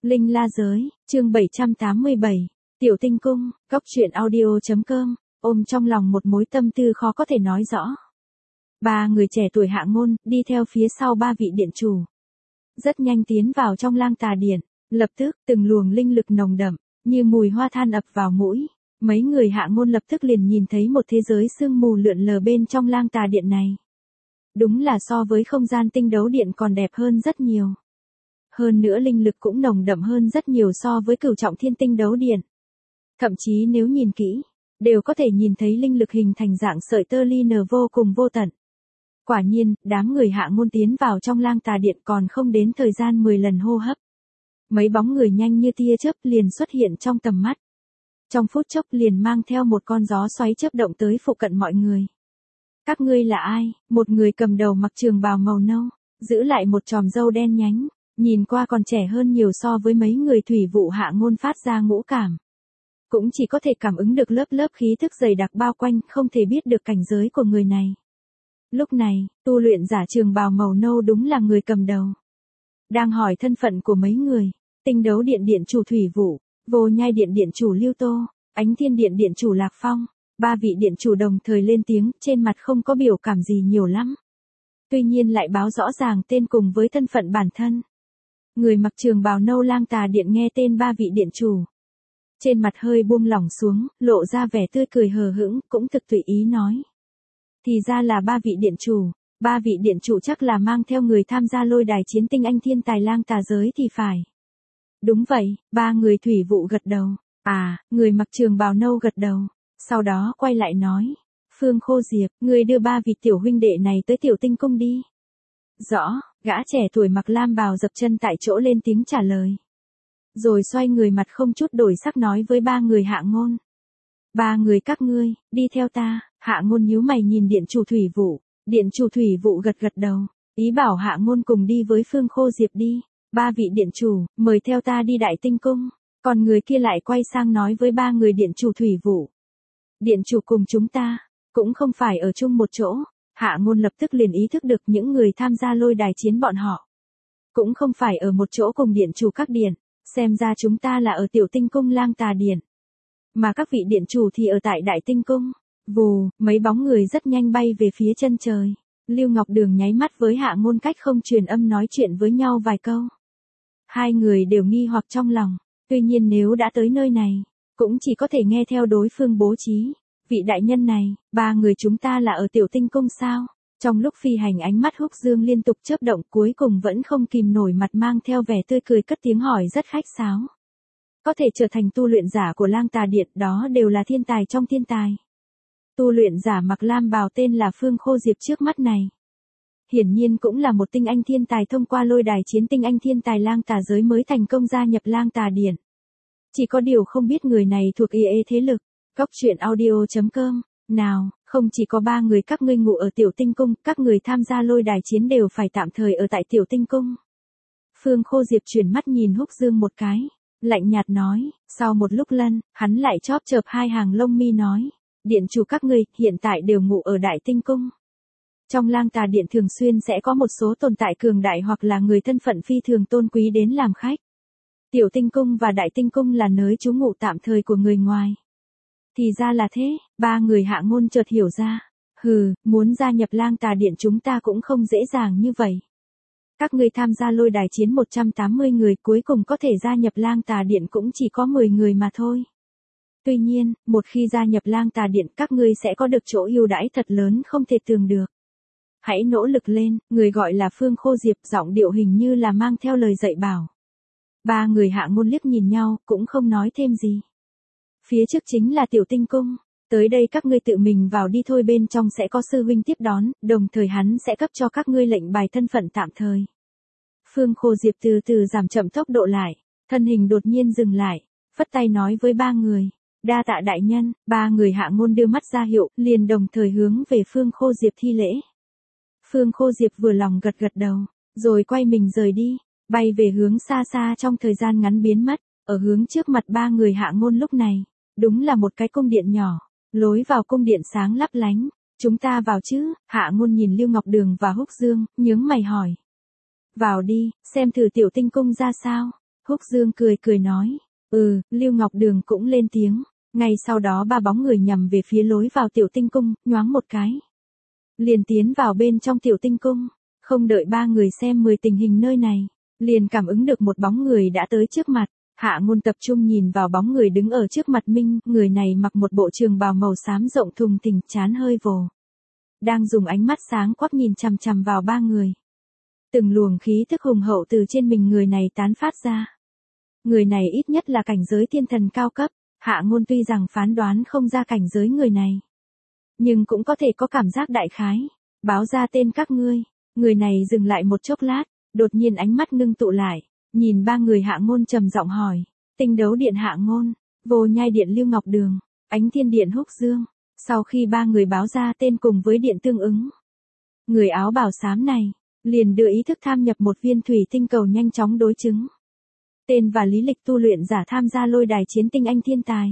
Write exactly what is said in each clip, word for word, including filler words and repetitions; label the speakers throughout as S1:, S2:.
S1: Linh La Giới, chương bảy trăm tám mươi bảy, Tiểu Tinh Cung, Góc Truyện Audio.com, ôm trong lòng một mối tâm tư khó có thể nói rõ. Ba người trẻ tuổi Hạ Ngôn, đi theo phía sau ba vị điện chủ. Rất nhanh tiến vào trong lang tà điện, lập tức, từng luồng linh lực nồng đậm, như mùi hoa than ập vào mũi. Mấy người Hạ Ngôn lập tức liền nhìn thấy một thế giới sương mù lượn lờ bên trong lang tà điện này. Đúng là so với không gian tinh đấu điện còn đẹp hơn rất nhiều. Hơn nữa linh lực cũng nồng đậm hơn rất nhiều so với cửu trọng thiên tinh đấu điện. Thậm chí nếu nhìn kỹ, đều có thể nhìn thấy linh lực hình thành dạng sợi tơ ly nở vô cùng vô tận. Quả nhiên, đám người Hạ Ngôn tiến vào trong lang tà điện còn không đến thời gian mười lần hô hấp. Mấy bóng người nhanh như tia chớp liền xuất hiện trong tầm mắt. Trong phút chốc liền mang theo một con gió xoáy chớp động tới phụ cận mọi người. Các ngươi là ai? Một người cầm đầu mặc trường bào màu nâu, giữ lại một chòm râu đen nhánh, nhìn qua còn trẻ hơn nhiều so với mấy người thủy vụ Hạ Ngôn phát ra ngũ cảm. Cũng chỉ có thể cảm ứng được lớp lớp khí thức dày đặc bao quanh, không thể biết được cảnh giới của người này. Lúc này, tu luyện giả trường bào màu nâu đúng là người cầm đầu. Đang hỏi thân phận của mấy người, tinh đấu điện điện chủ thủy vụ, vô nhai điện điện chủ Lưu Tô, ánh thiên điện điện chủ Lạc Phong. Ba vị điện chủ đồng thời lên tiếng, trên mặt không có biểu cảm gì nhiều lắm. Tuy nhiên lại báo rõ ràng tên cùng với thân phận bản thân. Người mặc trường bào nâu lang tà điện nghe tên ba vị điện chủ. Trên mặt hơi buông lỏng xuống, lộ ra vẻ tươi cười hờ hững, cũng thực tùy ý nói. Thì ra là ba vị điện chủ, ba vị điện chủ chắc là mang theo người tham gia lôi đài chiến tinh anh thiên tài lang tà giới thì phải. Đúng vậy, ba người thủy vụ gật đầu. À, người mặc trường bào nâu gật đầu. Sau đó quay lại nói, Phương Khô Diệp, ngươi đưa ba vị tiểu huynh đệ này tới Tiểu Tinh Cung đi. Rõ, gã trẻ tuổi mặc lam bào dập chân tại chỗ lên tiếng trả lời. Rồi xoay người mặt không chút đổi sắc nói với ba người Hạ Ngôn. Ba người các ngươi, đi theo ta. Hạ Ngôn nhíu mày nhìn điện chủ thủy vụ, điện chủ thủy vụ gật gật đầu, ý bảo Hạ Ngôn cùng đi với Phương Khô Diệp đi. Ba vị điện chủ, mời theo ta đi Đại Tinh Cung. Còn người kia lại quay sang nói với ba người điện chủ thủy vụ. Điện chủ cùng chúng ta, cũng không phải ở chung một chỗ. Hạ Ngôn lập tức liền ý thức được những người tham gia lôi đài chiến bọn họ. Cũng không phải ở một chỗ cùng điện chủ các điện, xem ra chúng ta là ở Tiểu Tinh Cung lang tà điện. Mà các vị điện chủ thì ở tại Đại Tinh Cung. Vù, mấy bóng người rất nhanh bay về phía chân trời. Lưu Ngọc Đường nháy mắt với Hạ Ngôn cách không truyền âm nói chuyện với nhau vài câu. Hai người đều nghi hoặc trong lòng, tuy nhiên nếu đã tới nơi này, cũng chỉ có thể nghe theo đối phương bố trí. Vị đại nhân này, ba người chúng ta là ở Tiểu Tinh Cung sao? Trong lúc phi hành ánh mắt Húc Dương liên tục chớp động cuối cùng vẫn không kìm nổi mặt mang theo vẻ tươi cười cất tiếng hỏi rất khách sáo. Có thể trở thành tu luyện giả của lang tà điện đó đều là thiên tài trong thiên tài. Tu luyện giả mặc lam bào tên là Phương Khô Diệp trước mắt này. Hiển nhiên cũng là một tinh anh thiên tài thông qua lôi đài chiến tinh anh thiên tài lang tà giới mới thành công gia nhập lang tà điện. Chỉ có điều không biết người này thuộc i ê thế lực. Góc Truyện Audio.com. Nào, không chỉ có ba người các ngươi ngủ ở Tiểu Tinh Cung, các người tham gia lôi đài chiến đều phải tạm thời ở tại Tiểu Tinh Cung. Phương Khô Diệp chuyển mắt nhìn Húc Dương một cái, lạnh nhạt nói, sau một lúc lân, hắn lại chóp chợp hai hàng lông mi nói, điện chủ các ngươi hiện tại đều ngủ ở Đại Tinh Cung. Trong lang tà điện thường xuyên sẽ có một số tồn tại cường đại hoặc là người thân phận phi thường tôn quý đến làm khách. Tiểu Tinh Cung và Đại Tinh Cung là nơi trú ngụ tạm thời của người ngoài. Thì ra là thế, ba người Hạ Ngôn chợt hiểu ra. Hừ, muốn gia nhập lang tà điện chúng ta cũng không dễ dàng như vậy. Các ngươi tham gia lôi đài chiến một trăm tám mươi người cuối cùng có thể gia nhập lang tà điện cũng chỉ có mười người mà thôi. Tuy nhiên, một khi gia nhập lang tà điện các ngươi sẽ có được chỗ ưu đãi thật lớn không thể tưởng được. Hãy nỗ lực lên, người gọi là Phương Khô Diệp giọng điệu hình như là mang theo lời dạy bảo. Ba người Hạ Ngôn liếc nhìn nhau cũng không nói thêm gì. Phía trước chính là Tiểu Tinh Cung, tới đây các ngươi tự mình vào đi thôi, bên trong sẽ có sư huynh tiếp đón, đồng thời hắn sẽ cấp cho các ngươi lệnh bài thân phận tạm thời. Phương Khô Diệp từ từ giảm chậm tốc độ lại, thân hình đột nhiên dừng lại, phất tay nói với ba người, đa tạ đại nhân. Ba người Hạ Ngôn đưa mắt ra hiệu, liền đồng thời hướng về Phương Khô Diệp thi lễ. Phương Khô Diệp vừa lòng gật gật đầu, rồi quay mình rời đi, bay về hướng xa xa trong thời gian ngắn biến mất, ở hướng trước mặt ba người Hạ Ngôn lúc này. Đúng là một cái cung điện nhỏ, lối vào cung điện sáng lấp lánh. Chúng ta vào chứ? Hạ Ngôn nhìn Lưu Ngọc Đường và Húc Dương, nhướng mày hỏi. Vào đi, xem thử Tiểu Tinh Cung ra sao. Húc Dương cười cười nói. Ừ, Lưu Ngọc Đường cũng lên tiếng. Ngay sau đó ba bóng người nhằm về phía lối vào tiểu tinh cung, nhoáng một cái. Liền tiến vào bên trong tiểu tinh cung. Không đợi ba người xem mười tình hình nơi này. Liền cảm ứng được một bóng người đã tới trước mặt. Hạ Ngôn tập trung nhìn vào bóng người đứng ở trước mặt mình. Người này mặc một bộ trường bào màu xám rộng thùng thình, trán hơi vồ. Đang dùng ánh mắt sáng quắc nhìn chằm chằm vào ba người. Từng luồng khí thức hùng hậu từ trên mình người này tán phát ra. Người này ít nhất là cảnh giới thiên thần cao cấp. Hạ Ngôn tuy rằng phán đoán không ra cảnh giới người này, nhưng cũng có thể có cảm giác đại khái. Báo ra tên các ngươi. Người này dừng lại một chốc lát, đột nhiên ánh mắt ngưng tụ lại, nhìn ba người Hạ Ngôn trầm giọng hỏi. Tinh đấu điện Hạ Ngôn, Vô Nhai điện Lưu Ngọc Đường, Ánh Thiên điện Húc Dương. Sau khi ba người báo ra tên cùng với điện tương ứng, người áo bào xám này liền đưa ý thức tham nhập một viên thủy tinh cầu nhanh chóng đối chứng. Tên và lý lịch tu luyện giả tham gia lôi đài chiến tinh anh thiên tài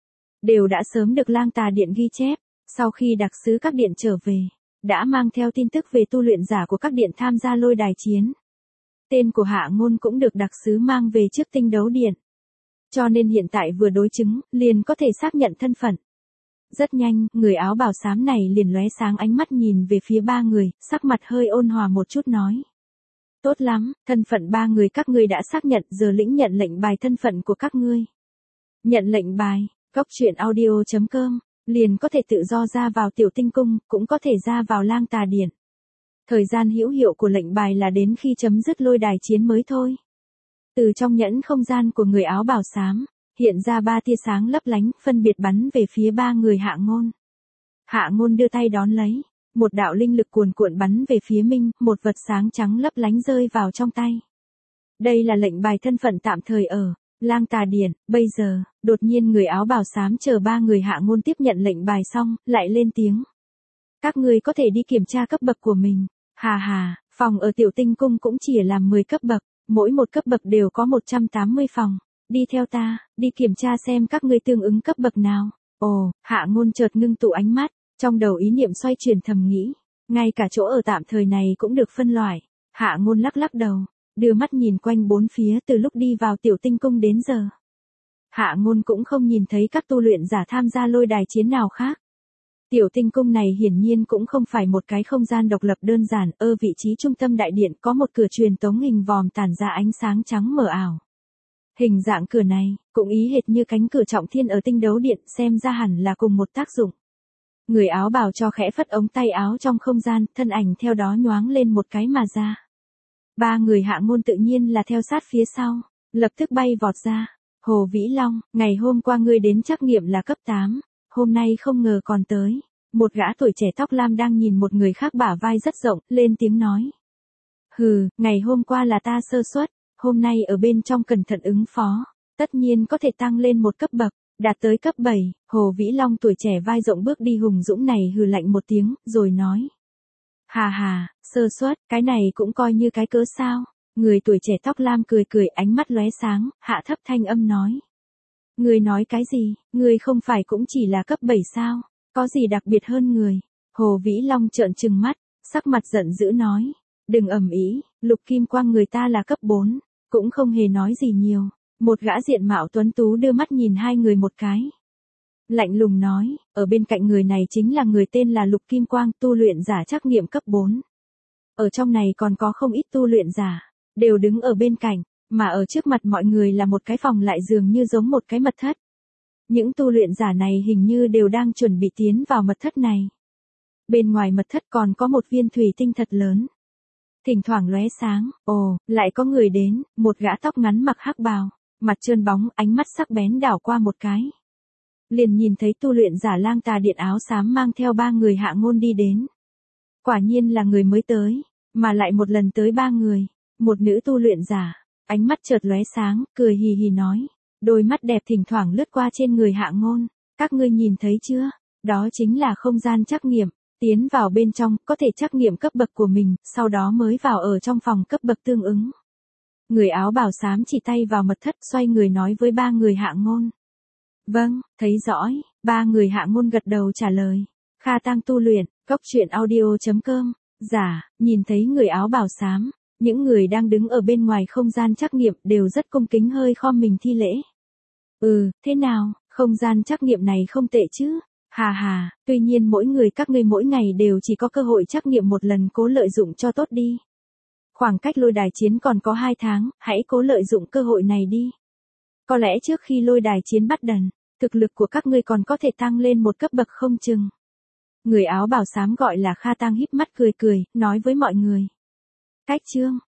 S1: đều đã sớm được Lang Tà Điện ghi chép. Sau khi đặc sứ các điện trở về, đã mang theo tin tức về tu luyện giả của các điện tham gia lôi đài chiến. Tên của Hạ Ngôn cũng được đặc sứ mang về trước tinh đấu điện. Cho nên hiện tại vừa đối chứng, liền có thể xác nhận thân phận. Rất nhanh, người áo bào xám này liền lóe sáng ánh mắt nhìn về phía ba người, sắc mặt hơi ôn hòa một chút nói. Tốt lắm, thân phận ba người các ngươi đã xác nhận, giờ lĩnh nhận lệnh bài thân phận của các ngươi. Nhận lệnh bài, góc truyện audio chấm com, liền có thể tự do ra vào tiểu tinh cung, cũng có thể ra vào Lang Tà Điện. Thời gian hữu hiệu của lệnh bài là đến khi chấm dứt lôi đài chiến mới thôi. Từ trong nhẫn không gian của người áo bào xám, hiện ra ba tia sáng lấp lánh, phân biệt bắn về phía ba người Hạ Ngôn. Hạ Ngôn đưa tay đón lấy, một đạo linh lực cuồn cuộn bắn về phía mình, một vật sáng trắng lấp lánh rơi vào trong tay. Đây là lệnh bài thân phận tạm thời ở Lang Tà Điện. Bây giờ, đột nhiên người áo bào xám chờ ba người Hạ Ngôn tiếp nhận lệnh bài xong, lại lên tiếng. Các ngươi có thể đi kiểm tra cấp bậc của mình. Hà hà, phòng ở tiểu tinh cung cũng chỉ là mười cấp bậc, mỗi một cấp bậc đều có một trăm tám mươi phòng. Đi theo ta, đi kiểm tra xem các ngươi tương ứng cấp bậc nào. Ồ, Hạ Ngôn chợt ngưng tụ ánh mắt, trong đầu ý niệm xoay chuyển thầm nghĩ. Ngay cả chỗ ở tạm thời này cũng được phân loại. Hạ Ngôn lắc lắc đầu, đưa mắt nhìn quanh bốn phía từ lúc đi vào tiểu tinh cung đến giờ. Hạ Ngôn cũng không nhìn thấy các tu luyện giả tham gia lôi đài chiến nào khác. Tiểu tinh cung này hiển nhiên cũng không phải một cái không gian độc lập đơn giản, ở vị trí trung tâm đại điện có một cửa truyền tống hình vòm tản ra ánh sáng trắng mờ ảo. Hình dạng cửa này, cũng ý hệt như cánh cửa trọng thiên ở tinh đấu điện, xem ra hẳn là cùng một tác dụng. Người áo bào cho khẽ phất ống tay áo trong không gian, thân ảnh theo đó nhoáng lên một cái mà ra. Ba người Hạ Ngôn tự nhiên là theo sát phía sau, lập tức bay vọt ra. Hồ Vĩ Long, ngày hôm qua ngươi đến trắc nghiệm là cấp tám, hôm nay không ngờ còn tới. Một gã tuổi trẻ tóc lam đang nhìn một người khác bả vai rất rộng, lên tiếng nói. Hừ, ngày hôm qua là ta sơ suất, hôm nay ở bên trong cẩn thận ứng phó, tất nhiên có thể tăng lên một cấp bậc, đạt tới cấp bảy. Hồ Vĩ Long tuổi trẻ vai rộng bước đi hùng dũng này hừ lạnh một tiếng, rồi nói. Hà hà, sơ suất, cái này cũng coi như cái cớ sao. Người tuổi trẻ tóc lam cười cười, ánh mắt lóe sáng, hạ thấp thanh âm nói. Người nói cái gì, người không phải cũng chỉ là cấp bảy sao, có gì đặc biệt hơn người. Hồ Vĩ Long trợn trừng mắt, sắc mặt giận dữ nói. Đừng ầm ĩ, Lục Kim Quang người ta là cấp bốn, cũng không hề nói gì nhiều. Một gã diện mạo tuấn tú đưa mắt nhìn hai người một cái. Lạnh lùng nói, ở bên cạnh người này chính là người tên là Lục Kim Quang, tu luyện giả trắc nghiệm cấp bốn. Ở trong này còn có không ít tu luyện giả, đều đứng ở bên cạnh, mà ở trước mặt mọi người là một cái phòng lại dường như giống một cái mật thất. Những tu luyện giả này hình như đều đang chuẩn bị tiến vào mật thất này. Bên ngoài mật thất còn có một viên thủy tinh thật lớn. Thỉnh thoảng lóe sáng, ồ, lại có người đến, một gã tóc ngắn mặc hắc bào, mặt trơn bóng, ánh mắt sắc bén đảo qua một cái. Liền nhìn thấy tu luyện giả Lang Tà Điện áo xám mang theo ba người Hạ Ngôn đi đến. Quả nhiên là người mới tới, mà lại một lần tới ba người, một nữ tu luyện giả, ánh mắt chợt lóe sáng, cười hì hì nói, đôi mắt đẹp thỉnh thoảng lướt qua trên người Hạ Ngôn, các ngươi nhìn thấy chưa, đó chính là không gian trắc nghiệm, tiến vào bên trong, có thể trắc nghiệm cấp bậc của mình, sau đó mới vào ở trong phòng cấp bậc tương ứng. Người áo bào xám chỉ tay vào mật thất, xoay người nói với ba người Hạ Ngôn. Vâng, thấy rõ, ba người Hạ Ngôn gật đầu trả lời. Kha Tang tu luyện, góc truyện audio chấm com, giả, nhìn thấy người áo bào xám, Những người đang đứng ở bên ngoài không gian trắc nghiệm đều rất cung kính hơi khom mình thi lễ. Ừ, thế nào, không gian trắc nghiệm này không tệ chứ? Hà hà, tuy nhiên mỗi người các ngươi mỗi ngày đều chỉ có cơ hội trắc nghiệm một lần, cố lợi dụng cho tốt đi. Khoảng cách lôi đài chiến còn có hai tháng, hãy cố lợi dụng cơ hội này đi. Có lẽ trước khi lôi đài chiến bắt đầu, thực lực của các ngươi còn có thể tăng lên một cấp bậc không chừng. Người áo bào xám gọi là Kha Tăng híp mắt cười cười, nói với mọi người. Cách chương